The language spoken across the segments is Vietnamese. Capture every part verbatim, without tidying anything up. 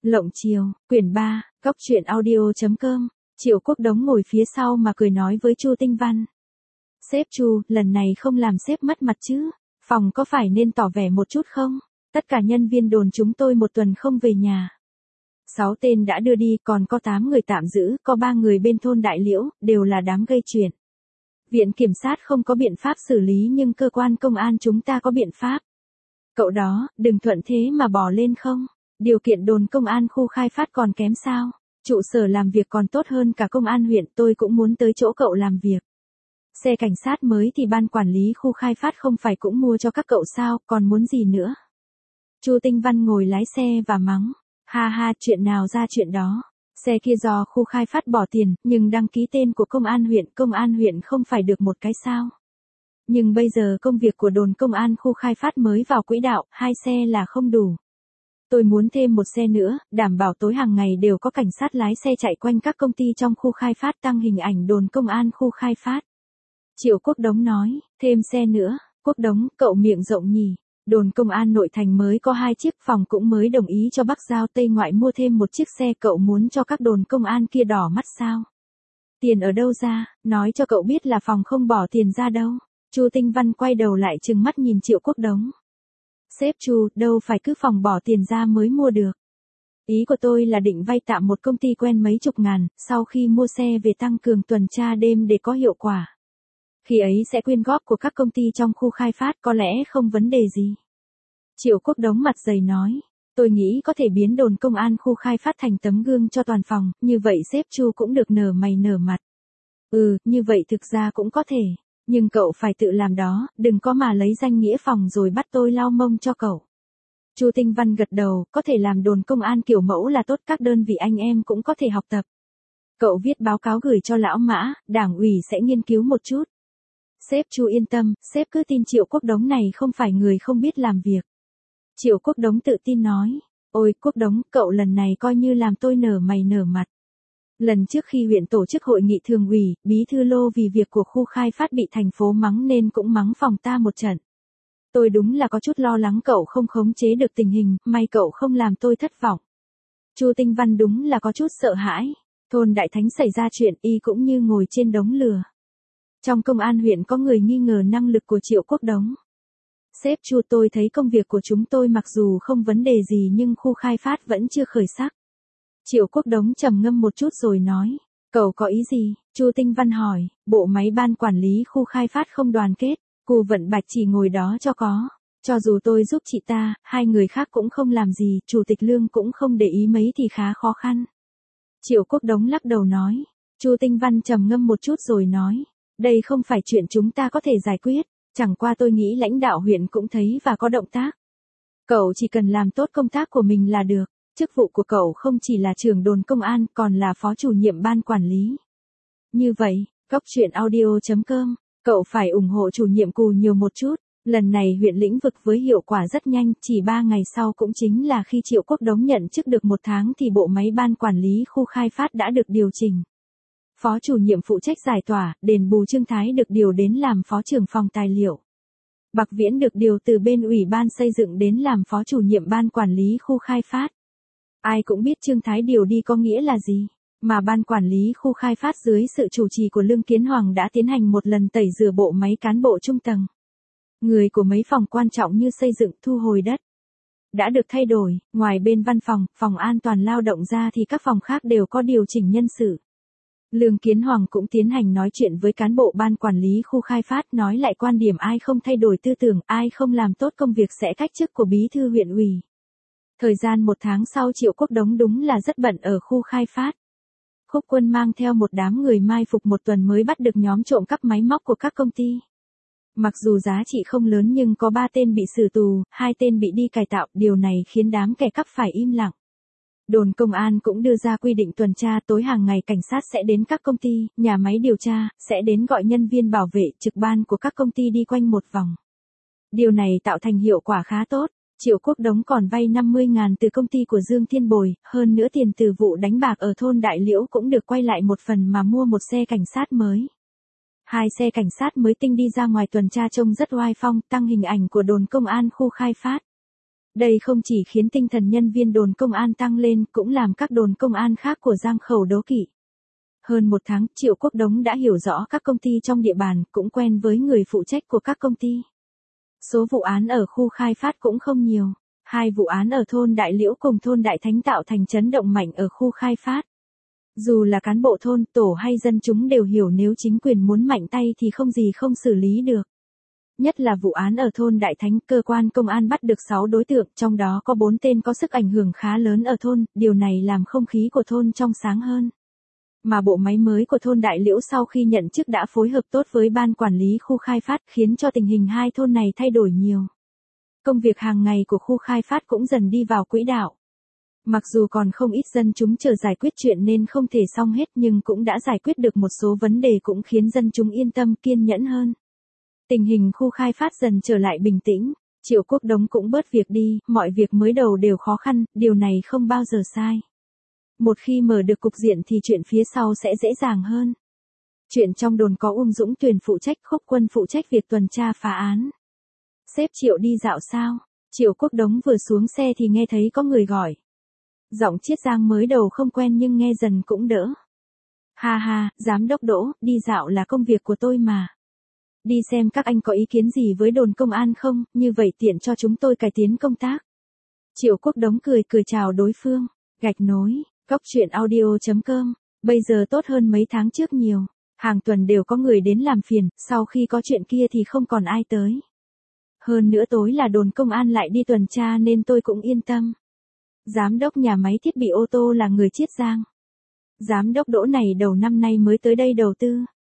Lộng chiều, quyển ba, góc truyện audio.com. Triệu Quốc Đống ngồi phía sau mà cười nói với Chu Tinh Văn. Sếp Chu, lần này không làm sếp mất mặt chứ, phòng có phải nên tỏ vẻ một chút không? Tất cả nhân viên đồn chúng tôi một tuần không về nhà. Sáu tên đã đưa đi, còn có tám người tạm giữ, có ba người bên thôn Đại Liễu, đều là đám gây chuyện. Viện kiểm sát không có biện pháp xử lý nhưng cơ quan công an chúng ta có biện pháp. Cậu đó, đừng thuận thế mà bỏ lên không? Điều kiện đồn công an khu khai phát còn kém sao? Trụ sở làm việc còn tốt hơn cả công an huyện, tôi cũng muốn tới chỗ cậu làm việc. Xe cảnh sát mới thì ban quản lý khu khai phát không phải cũng mua cho các cậu sao, còn muốn gì nữa? Chu Tinh Văn ngồi lái xe và mắng. Ha ha, chuyện nào ra chuyện đó. Xe kia do khu khai phát bỏ tiền, nhưng đăng ký tên của công an huyện, công an huyện không phải được một cái sao? Nhưng bây giờ công việc của đồn công an khu khai phát mới vào quỹ đạo, hai xe là không đủ. Tôi muốn thêm một xe nữa, đảm bảo tối hàng ngày đều có cảnh sát lái xe chạy quanh các công ty trong khu khai phát, tăng hình ảnh đồn công an khu khai phát. Triệu Quốc Đống nói, thêm xe nữa. Quốc Đống, cậu miệng rộng nhỉ. Đồn công an nội thành mới có hai chiếc, phòng cũng mới đồng ý cho Bắc Giao Tây Ngoại mua thêm một chiếc xe, cậu muốn cho các đồn công an kia đỏ mắt sao? Tiền ở đâu ra, nói cho cậu biết là phòng không bỏ tiền ra đâu. Chu Tinh Văn quay đầu lại trừng mắt nhìn Triệu Quốc Đống. Sếp Chu, đâu phải cứ phòng bỏ tiền ra mới mua được. Ý của tôi là định vay tạm một công ty quen mấy chục ngàn, sau khi mua xe về tăng cường tuần tra đêm để có hiệu quả. Khi ấy sẽ quyên góp của các công ty trong khu khai phát, có lẽ không vấn đề gì. Triệu Quốc Đống mặt dày nói, tôi nghĩ có thể biến đồn công an khu khai phát thành tấm gương cho toàn phòng, như vậy sếp Chu cũng được nở mày nở mặt. Ừ, như vậy thực ra cũng có thể. Nhưng cậu phải tự làm đó, đừng có mà lấy danh nghĩa phòng rồi bắt tôi lau mông cho cậu. Chu Tinh Văn gật đầu, có thể làm đồn công an kiểu mẫu là tốt, các đơn vị anh em cũng có thể học tập. Cậu viết báo cáo gửi cho lão Mã, đảng ủy sẽ nghiên cứu một chút. Sếp Chu yên tâm, sếp cứ tin Triệu Quốc Đống này không phải người không biết làm việc. Triệu Quốc Đống tự tin nói, ôi Quốc Đống, cậu lần này coi như làm tôi nở mày nở mặt. Lần trước khi huyện tổ chức hội nghị thường ủy, bí thư Lô vì việc của khu khai phát bị thành phố mắng nên cũng mắng phòng ta một trận. Tôi đúng là có chút lo lắng cậu không khống chế được tình hình, may cậu không làm tôi thất vọng. Chu Tinh Văn đúng là có chút sợ hãi. Thôn Đại Thánh xảy ra chuyện, y cũng như ngồi trên đống lửa. Trong công an huyện có người nghi ngờ năng lực của Triệu Quốc Đống. Sếp Chu, tôi thấy công việc của chúng tôi mặc dù không vấn đề gì nhưng khu khai phát vẫn chưa khởi sắc. Triệu Quốc Đống trầm ngâm một chút rồi nói, cậu có ý gì? Chu Tinh Văn hỏi, bộ máy ban quản lý khu khai phát không đoàn kết, Cù Vận Bạch chỉ ngồi đó cho có. Cho dù tôi giúp chị ta, hai người khác cũng không làm gì, Chủ tịch Lương cũng không để ý mấy thì khá khó khăn. Triệu Quốc Đống lắc đầu nói, Chu Tinh Văn trầm ngâm một chút rồi nói, đây không phải chuyện chúng ta có thể giải quyết, chẳng qua tôi nghĩ lãnh đạo huyện cũng thấy và có động tác. Cậu chỉ cần làm tốt công tác của mình là được. Chức vụ của cậu không chỉ là trưởng đồn công an, còn là phó chủ nhiệm ban quản lý. Như vậy, góc truyện audio.com, cậu phải ủng hộ chủ nhiệm Cù nhiều một chút. Lần này huyện lĩnh vực với hiệu quả rất nhanh, chỉ ba ngày sau cũng chính là khi Triệu Quốc Đống nhận chức được một tháng thì bộ máy ban quản lý khu khai phát đã được điều chỉnh. Phó chủ nhiệm phụ trách giải tỏa, đền bù Trương Thái được điều đến làm phó trưởng phòng tài liệu. Bạc Viễn được điều từ bên ủy ban xây dựng đến làm phó chủ nhiệm ban quản lý khu khai phát. Ai cũng biết Trương Thái điều đi có nghĩa là gì, mà ban quản lý khu khai phát dưới sự chủ trì của Lương Kiến Hoàng đã tiến hành một lần tẩy rửa bộ máy cán bộ trung tầng. Người của mấy phòng quan trọng như xây dựng, thu hồi đất đã được thay đổi, ngoài bên văn phòng, phòng an toàn lao động ra thì các phòng khác đều có điều chỉnh nhân sự. Lương Kiến Hoàng cũng tiến hành nói chuyện với cán bộ ban quản lý khu khai phát, nói lại quan điểm ai không thay đổi tư tưởng, ai không làm tốt công việc sẽ cách chức của bí thư huyện ủy. Thời gian một tháng sau Triệu Quốc Đống đúng là rất bận ở khu khai phát. Khúc Quân mang theo một đám người mai phục một tuần mới bắt được nhóm trộm cắp máy móc của các công ty. Mặc dù giá trị không lớn nhưng có ba tên bị xử tù, hai tên bị đi cải tạo, điều này khiến đám kẻ cắp phải im lặng. Đồn công an cũng đưa ra quy định tuần tra tối hàng ngày, cảnh sát sẽ đến các công ty, nhà máy điều tra, sẽ đến gọi nhân viên bảo vệ, trực ban của các công ty đi quanh một vòng. Điều này tạo thành hiệu quả khá tốt. Triệu Quốc Đống còn vay năm mươi ngàn từ công ty của Dương Thiên Bồi, hơn nữa tiền từ vụ đánh bạc ở thôn Đại Liễu cũng được quay lại một phần mà mua một xe cảnh sát mới. Hai xe cảnh sát mới tinh đi ra ngoài tuần tra trông rất oai phong, tăng hình ảnh của đồn công an khu khai phát. Đây không chỉ khiến tinh thần nhân viên đồn công an tăng lên, cũng làm các đồn công an khác của Giang Khẩu đố kỵ. Hơn một tháng, Triệu Quốc Đống đã hiểu rõ các công ty trong địa bàn, cũng quen với người phụ trách của các công ty. Số vụ án ở khu khai phát cũng không nhiều. Hai vụ án ở thôn Đại Liễu cùng thôn Đại Thánh tạo thành chấn động mạnh ở khu khai phát. Dù là cán bộ thôn, tổ hay dân chúng đều hiểu nếu chính quyền muốn mạnh tay thì không gì không xử lý được. Nhất là vụ án ở thôn Đại Thánh, cơ quan công an bắt được sáu đối tượng, trong đó có bốn tên có sức ảnh hưởng khá lớn ở thôn, điều này làm không khí của thôn trong sáng hơn. Mà bộ máy mới của thôn Đại Liễu sau khi nhận chức đã phối hợp tốt với ban quản lý khu khai phát, khiến cho tình hình hai thôn này thay đổi nhiều. Công việc hàng ngày của khu khai phát cũng dần đi vào quỹ đạo. Mặc dù còn không ít dân chúng chờ giải quyết chuyện nên không thể xong hết, nhưng cũng đã giải quyết được một số vấn đề, cũng khiến dân chúng yên tâm kiên nhẫn hơn. Tình hình khu khai phát dần trở lại bình tĩnh, Triệu Quốc Đống cũng bớt việc đi, mọi việc mới đầu đều khó khăn, điều này không bao giờ sai. Một khi mở được cục diện thì chuyện phía sau sẽ dễ dàng hơn. Chuyện trong đồn có Uông Dũng Tuyền phụ trách, Khúc Quân phụ trách việc tuần tra phá án. Sếp Triệu đi dạo sao? Triệu Quốc Đống vừa xuống xe thì nghe thấy có người gọi. Giọng Chiết Giang mới đầu không quen nhưng nghe dần cũng đỡ. Ha ha, giám đốc Đỗ, đi dạo là công việc của tôi mà. Đi xem các anh có ý kiến gì với đồn công an không, như vậy tiện cho chúng tôi cải tiến công tác. Triệu Quốc Đống cười cười chào đối phương. Gạch nối, cốc truyện audio chấm com, bây giờ tốt hơn mấy tháng trước nhiều. Hàng tuần đều có người đến làm phiền, sau khi có chuyện kia thì không còn ai tới. Hơn nữa tối là đồn công an lại đi tuần tra nên tôi cũng yên tâm. Giám đốc nhà máy thiết bị ô tô là người Chiết Giang. Giám đốc Đỗ này đầu năm nay mới tới đây đầu tư.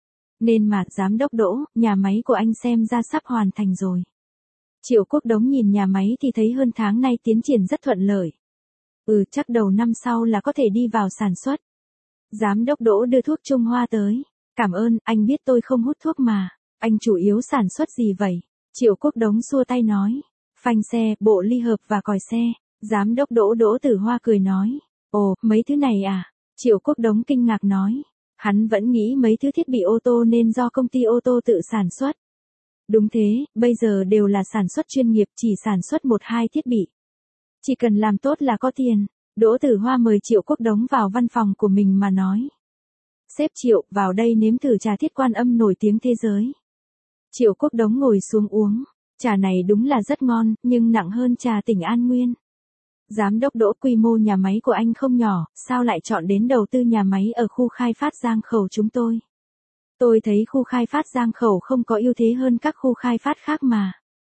Nên mà, giám đốc Đỗ, nhà máy của anh xem ra sắp hoàn thành rồi. Triệu Quốc Đống nhìn nhà máy thì thấy hơn tháng nay tiến triển rất thuận lợi. Ừ, chắc đầu năm sau là có thể đi vào sản xuất. Giám đốc Đỗ đưa thuốc Trung Hoa tới. Cảm ơn, anh biết tôi không hút thuốc mà. Anh chủ yếu sản xuất gì vậy? Triệu Quốc Đống xua tay nói. Phanh xe, bộ ly hợp và còi xe. Giám đốc Đỗ Đỗ Tử Hoa cười nói. Ồ, mấy thứ này à? Triệu Quốc Đống kinh ngạc nói. Hắn vẫn nghĩ mấy thứ thiết bị ô tô nên do công ty ô tô tự sản xuất. Đúng thế, bây giờ đều là sản xuất chuyên nghiệp, chỉ sản xuất một hai thiết bị. Chỉ cần làm tốt là có tiền. Đỗ Tử Hoa mời Triệu Quốc Đống vào văn phòng của mình mà nói. Sếp Triệu, vào đây nếm thử trà Thiết Quan Âm nổi tiếng thế giới. Triệu Quốc Đống ngồi xuống uống. Trà này đúng là rất ngon, nhưng nặng hơn trà tỉnh An Nguyên. Giám đốc Đỗ, quy mô nhà máy của anh không nhỏ, sao lại chọn đến đầu tư nhà máy ở khu khai phát Giang Khẩu chúng tôi? Tôi thấy khu khai phát Giang Khẩu không có ưu thế hơn các khu khai phát khác mà.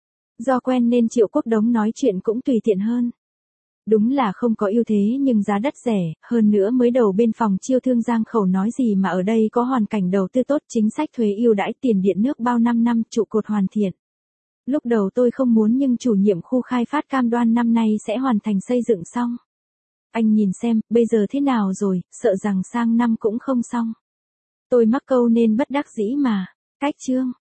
Do quen nên Triệu Quốc Đống nói chuyện cũng tùy tiện hơn. Đúng là không có ưu thế nhưng giá đất rẻ, hơn nữa mới đầu bên phòng chiêu thương Giang Khẩu nói gì mà ở đây có hoàn cảnh đầu tư tốt, chính sách thuế ưu đãi, tiền điện nước bao năm năm, trụ cột hoàn thiện. Lúc đầu tôi không muốn nhưng chủ nhiệm khu khai phát cam đoan năm nay sẽ hoàn thành xây dựng xong. Anh nhìn xem, bây giờ thế nào rồi, sợ rằng sang năm cũng không xong. Tôi mắc câu nên bất đắc dĩ mà. Cách chương.